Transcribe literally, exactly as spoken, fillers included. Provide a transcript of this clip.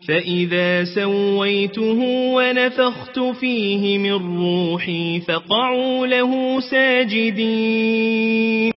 فإذا سويته ونفخت فيه من روحي فقعوا له ساجدين